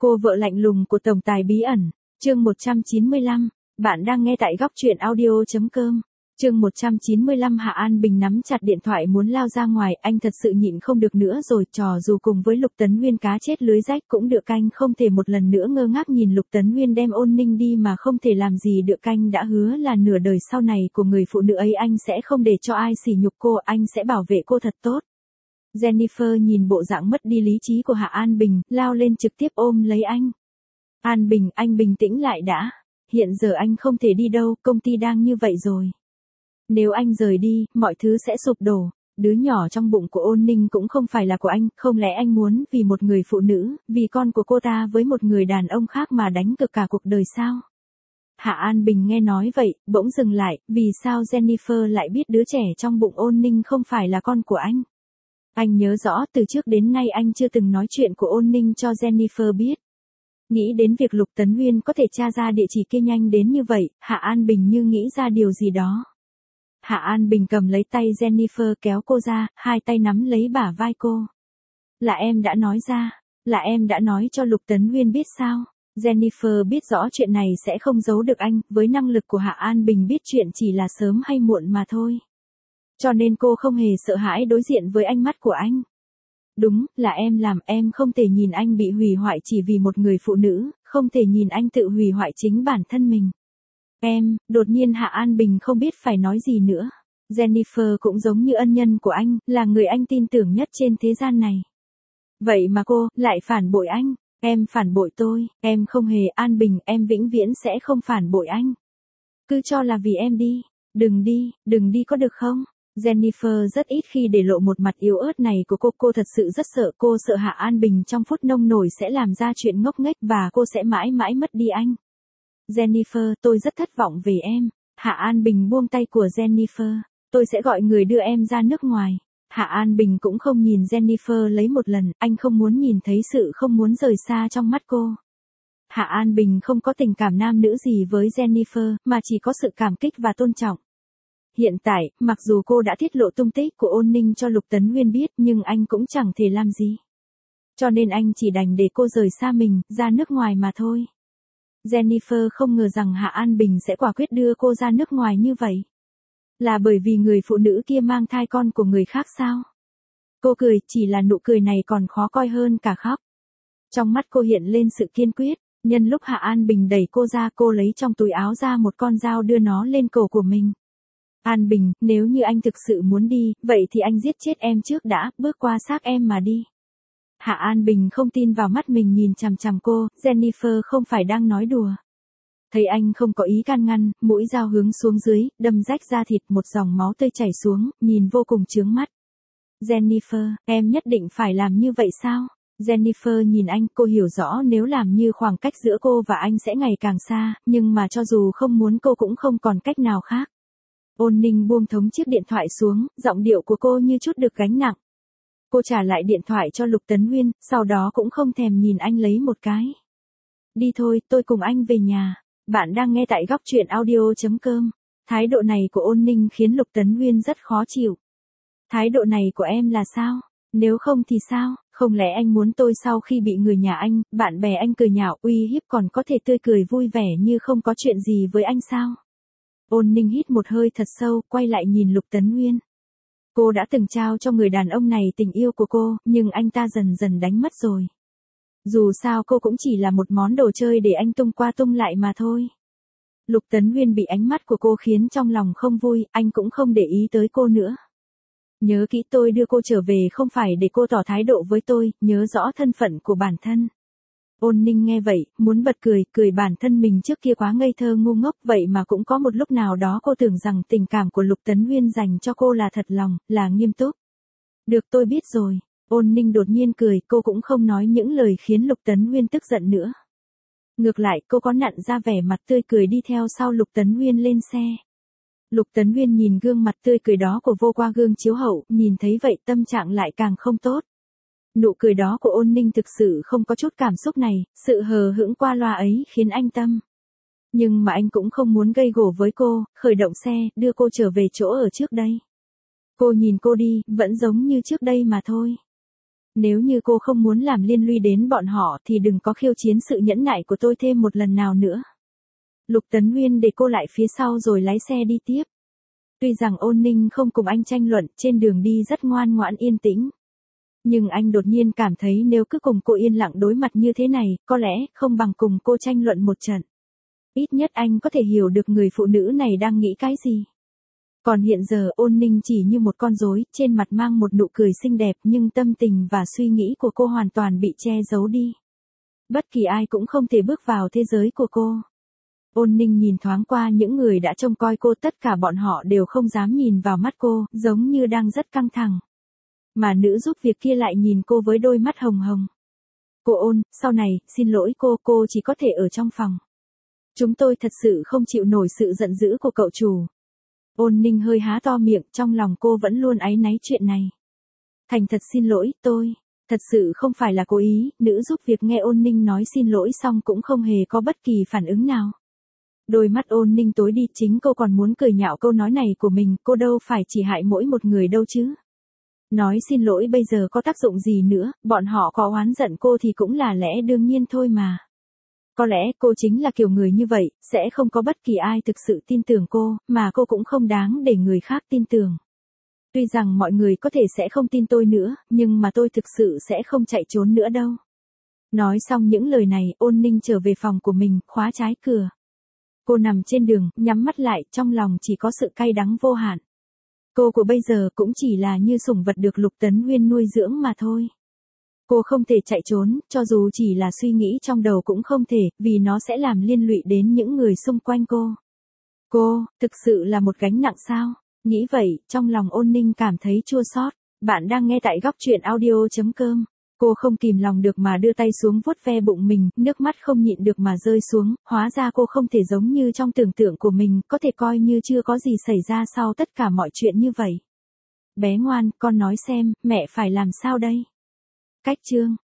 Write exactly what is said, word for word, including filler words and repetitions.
Cô vợ lạnh lùng của tổng tài bí ẩn, chương một trăm chín mươi lăm, bạn đang nghe tại góc truyện audio.com. Chương một trăm chín mươi lăm Hạ An Bình nắm chặt điện thoại muốn lao ra ngoài, anh thật sự nhịn không được nữa rồi, trò dù cùng với Lục Tấn Nguyên cá chết lưới rách cũng được, anh không thể một lần nữa ngơ ngác nhìn Lục Tấn Nguyên đem Ôn Ninh đi mà không thể làm gì được. Anh đã hứa là nửa đời sau này của người phụ nữ ấy anh sẽ không để cho ai sỉ nhục cô, anh sẽ bảo vệ cô thật tốt. Jennifer nhìn bộ dạng mất đi lý trí của Hạ An Bình, lao lên trực tiếp ôm lấy anh. An Bình, anh bình tĩnh lại đã. Hiện giờ anh không thể đi đâu, công ty đang như vậy rồi. Nếu anh rời đi, mọi thứ sẽ sụp đổ. Đứa nhỏ trong bụng của Ôn Ninh cũng không phải là của anh, không lẽ anh muốn vì một người phụ nữ, vì con của cô ta với một người đàn ông khác mà đánh cược cả cuộc đời sao? Hạ An Bình nghe nói vậy, bỗng dừng lại, vì sao Jennifer lại biết đứa trẻ trong bụng Ôn Ninh không phải là con của anh? Anh nhớ rõ từ trước đến nay anh chưa từng nói chuyện của Ôn Ninh cho Jennifer biết. Nghĩ đến việc Lục Tấn Nguyên có thể tra ra địa chỉ kia nhanh đến như vậy, Hạ An Bình như nghĩ ra điều gì đó. Hạ An Bình cầm lấy tay Jennifer kéo cô ra, hai tay nắm lấy bả vai cô. Là em đã nói ra, là em đã nói cho Lục Tấn Nguyên biết sao? Jennifer biết rõ chuyện này sẽ không giấu được anh, với năng lực của Hạ An Bình biết chuyện chỉ là sớm hay muộn mà thôi. Cho nên cô không hề sợ hãi đối diện với ánh mắt của anh. Đúng, là em làm, em không thể nhìn anh bị hủy hoại chỉ vì một người phụ nữ, không thể nhìn anh tự hủy hoại chính bản thân mình. Em, đột nhiên Hạ An Bình không biết phải nói gì nữa. Jennifer cũng giống như ân nhân của anh, là người anh tin tưởng nhất trên thế gian này. Vậy mà cô, lại phản bội anh. Em phản bội tôi, em không hề. An Bình, em vĩnh viễn sẽ không phản bội anh. Cứ cho là vì em đi. Đừng đi, đừng đi có được không? Jennifer rất ít khi để lộ một mặt yếu ớt này của cô, cô thật sự rất sợ, cô sợ Hạ An Bình trong phút nông nổi sẽ làm ra chuyện ngốc nghếch và cô sẽ mãi mãi mất đi anh. Jennifer, tôi rất thất vọng về em. Hạ An Bình buông tay của Jennifer, tôi sẽ gọi người đưa em ra nước ngoài. Hạ An Bình cũng không nhìn Jennifer lấy một lần, anh không muốn nhìn thấy sự không muốn rời xa trong mắt cô. Hạ An Bình không có tình cảm nam nữ gì với Jennifer, mà chỉ có sự cảm kích và tôn trọng. Hiện tại, mặc dù cô đã tiết lộ tung tích của Ôn Ninh cho Lục Tấn Nguyên biết, nhưng anh cũng chẳng thể làm gì. Cho nên anh chỉ đành để cô rời xa mình, ra nước ngoài mà thôi. Jennifer không ngờ rằng Hạ An Bình sẽ quả quyết đưa cô ra nước ngoài như vậy. Là bởi vì người phụ nữ kia mang thai con của người khác sao? Cô cười, chỉ là nụ cười này còn khó coi hơn cả khóc. Trong mắt cô hiện lên sự kiên quyết, nhân lúc Hạ An Bình đẩy cô ra, cô lấy trong túi áo ra một con dao đưa nó lên cổ của mình. An Bình, nếu như anh thực sự muốn đi, vậy thì anh giết chết em trước đã, bước qua xác em mà đi. Hạ An Bình không tin vào mắt mình nhìn chằm chằm cô, Jennifer không phải đang nói đùa. Thấy anh không có ý can ngăn, mũi dao hướng xuống dưới, đâm rách da thịt, một dòng máu tươi chảy xuống, nhìn vô cùng chướng mắt. Jennifer, em nhất định phải làm như vậy sao? Jennifer nhìn anh, cô hiểu rõ nếu làm như khoảng cách giữa cô và anh sẽ ngày càng xa, nhưng mà cho dù không muốn cô cũng không còn cách nào khác. Ôn Ninh buông thống chiếc điện thoại xuống, giọng điệu của cô như chút được gánh nặng. Cô trả lại điện thoại cho Lục Tấn Nguyên, sau đó cũng không thèm nhìn anh lấy một cái. Đi thôi, tôi cùng anh về nhà. Bạn đang nghe tại góc truyện audio.com. Thái độ này của Ôn Ninh khiến Lục Tấn Nguyên rất khó chịu. Thái độ này của em là sao? Nếu không thì sao? Không lẽ anh muốn tôi sau khi bị người nhà anh, bạn bè anh cười nhạo, uy hiếp còn có thể tươi cười vui vẻ như không có chuyện gì với anh sao? Ôn Ninh hít một hơi thật sâu, quay lại nhìn Lục Tấn Nguyên. Cô đã từng trao cho người đàn ông này tình yêu của cô, nhưng anh ta dần dần đánh mất rồi. Dù sao cô cũng chỉ là một món đồ chơi để anh tung qua tung lại mà thôi. Lục Tấn Nguyên bị ánh mắt của cô khiến trong lòng không vui, anh cũng không để ý tới cô nữa. Nhớ kỹ, tôi đưa cô trở về không phải để cô tỏ thái độ với tôi, nhớ rõ thân phận của bản thân. Ôn Ninh nghe vậy, muốn bật cười, cười bản thân mình trước kia quá ngây thơ ngu ngốc, vậy mà cũng có một lúc nào đó cô tưởng rằng tình cảm của Lục Tấn Nguyên dành cho cô là thật lòng, là nghiêm túc. Được, tôi biết rồi. Ôn Ninh đột nhiên cười, cô cũng không nói những lời khiến Lục Tấn Nguyên tức giận nữa. Ngược lại, cô có nặn ra vẻ mặt tươi cười đi theo sau Lục Tấn Nguyên lên xe. Lục Tấn Nguyên nhìn gương mặt tươi cười đó của vô qua gương chiếu hậu, nhìn thấy vậy tâm trạng lại càng không tốt. Nụ cười đó của Ôn Ninh thực sự không có chút cảm xúc này, sự hờ hững qua loa ấy khiến anh tâm. Nhưng mà anh cũng không muốn gây gổ với cô, khởi động xe, đưa cô trở về chỗ ở trước đây. Cô nhìn cô đi, vẫn giống như trước đây mà thôi. Nếu như cô không muốn làm liên lụy đến bọn họ thì đừng có khiêu chiến sự nhẫn nại của tôi thêm một lần nào nữa. Lục Tấn Huyên để cô lại phía sau rồi lái xe đi tiếp. Tuy rằng Ôn Ninh không cùng anh tranh luận, trên đường đi rất ngoan ngoãn yên tĩnh. Nhưng anh đột nhiên cảm thấy nếu cứ cùng cô yên lặng đối mặt như thế này, có lẽ không bằng cùng cô tranh luận một trận. Ít nhất anh có thể hiểu được người phụ nữ này đang nghĩ cái gì. Còn hiện giờ Ôn Ninh chỉ như một con rối, trên mặt mang một nụ cười xinh đẹp nhưng tâm tình và suy nghĩ của cô hoàn toàn bị che giấu đi. Bất kỳ ai cũng không thể bước vào thế giới của cô. Ôn Ninh nhìn thoáng qua những người đã trông coi cô, tất cả bọn họ đều không dám nhìn vào mắt cô, giống như đang rất căng thẳng. Mà nữ giúp việc kia lại nhìn cô với đôi mắt hồng hồng. Cô Ôn, sau này, xin lỗi cô, cô chỉ có thể ở trong phòng. Chúng tôi thật sự không chịu nổi sự giận dữ của cậu chủ. Ôn Ninh hơi há to miệng, trong lòng cô vẫn luôn áy náy chuyện này. Thành thật xin lỗi, tôi, thật sự không phải là cố ý. Nữ giúp việc nghe Ôn Ninh nói xin lỗi xong cũng không hề có bất kỳ phản ứng nào. Đôi mắt Ôn Ninh tối đi, chính cô còn muốn cười nhạo câu nói này của mình, cô đâu phải chỉ hại mỗi một người đâu chứ. Nói xin lỗi bây giờ có tác dụng gì nữa, bọn họ có oán giận cô thì cũng là lẽ đương nhiên thôi mà. Có lẽ cô chính là kiểu người như vậy, sẽ không có bất kỳ ai thực sự tin tưởng cô, mà cô cũng không đáng để người khác tin tưởng. Tuy rằng mọi người có thể sẽ không tin tôi nữa, nhưng mà tôi thực sự sẽ không chạy trốn nữa đâu. Nói xong những lời này, Ôn Ninh trở về phòng của mình, khóa trái cửa. Cô nằm trên đường, nhắm mắt lại, trong lòng chỉ có sự cay đắng vô hạn. Cô của bây giờ cũng chỉ là như sủng vật được Lục Tấn Huyên nuôi dưỡng mà thôi. Cô không thể chạy trốn, cho dù chỉ là suy nghĩ trong đầu cũng không thể, vì nó sẽ làm liên lụy đến những người xung quanh cô. Cô, thực sự là một gánh nặng sao? Nghĩ vậy, trong lòng Ôn Ninh cảm thấy chua xót. Bạn đang nghe tại góc truyện audio chấm com. Cô không kìm lòng được mà đưa tay xuống vuốt ve bụng mình, nước mắt không nhịn được mà rơi xuống, hóa ra cô không thể giống như trong tưởng tượng của mình, có thể coi như chưa có gì xảy ra sau tất cả mọi chuyện như vậy. Bé ngoan, con nói xem, mẹ phải làm sao đây? Cách chương